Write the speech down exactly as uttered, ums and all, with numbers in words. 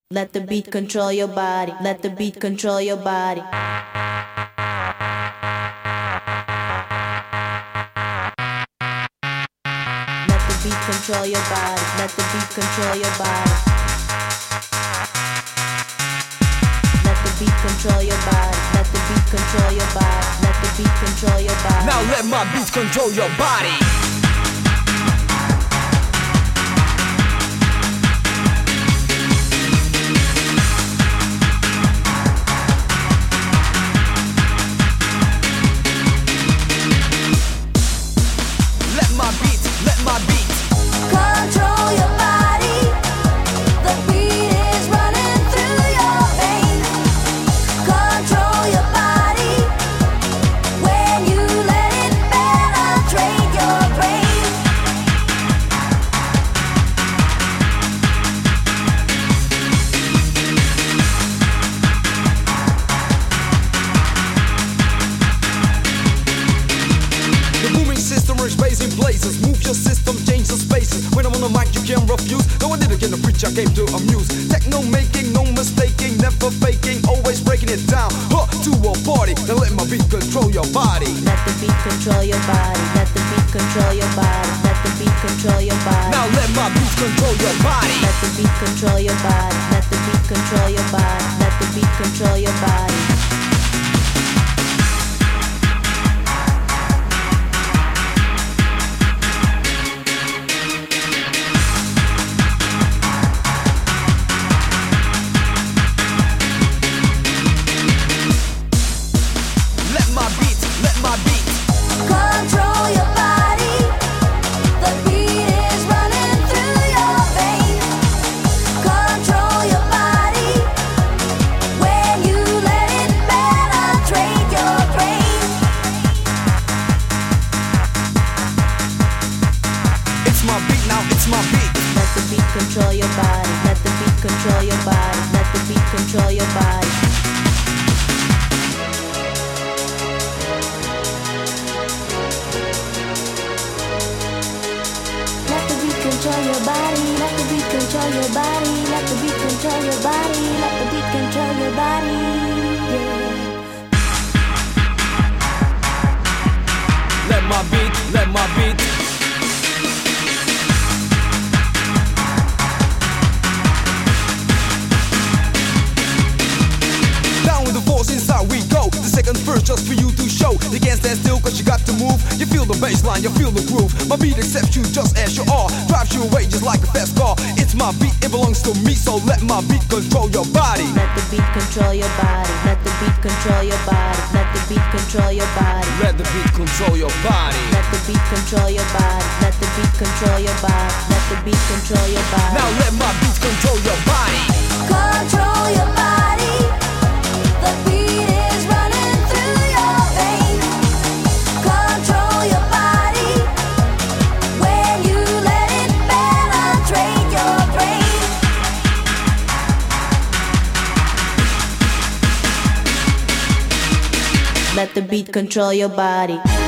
Let the beat control your body. Let the beat control your body. Let the beat control your body. Let the beat control your body. Let the beat control your body. Let the beat control your body. Let the beat control your body. Now let my beats control your body. Control your body. The beat is running through your veins. Control your body. When you let it penetrate your brain. The booming system is raising blazes. Move your system, change the spaces. When I'm on the mic, you can't refuse. No, I didn't get to preach, I came to amuse. Techno making, no mistaking, never faking, always breaking it down. Huh, to a party, now let my beat control your body. Let the beat control your body. Let the beat control your body. Let the beat control your body. Now let my beats control your body. Let the beat control your body. Let the beat control your body. Let the beat control your body. Let my beats, let my beats. Control your body. The beat is running through your veins. Control your body. When you let it penetrate your brain. It's my beat now, it's my beat. Let the beat control your body. Let the beat control your body. Let the beat control your body. Let the beat control your body. Let the beat control your body. Let the beat control your body. Let the beat control your body. Yeah. Let my beat, let my beat. Down with the force, inside we go. The second verse just for you to show. You can't stand still cause you got to move. You feel the bass line, you feel the groove. My beat accepts you just as you are. Drives you away just like a fast car. It's my beat, it belongs to me. So let my beat control your body. Let the beat control your body. Let the beat control your body. Let the beat control your body. Let the beat control your body. Let the beat control your body. Let the beat control your body. Let the beat control your body. Now let my beats control your body. Control your body. The beat is running through your veins. Control your body. When you let it penetrate your brain. Let the beat control your body.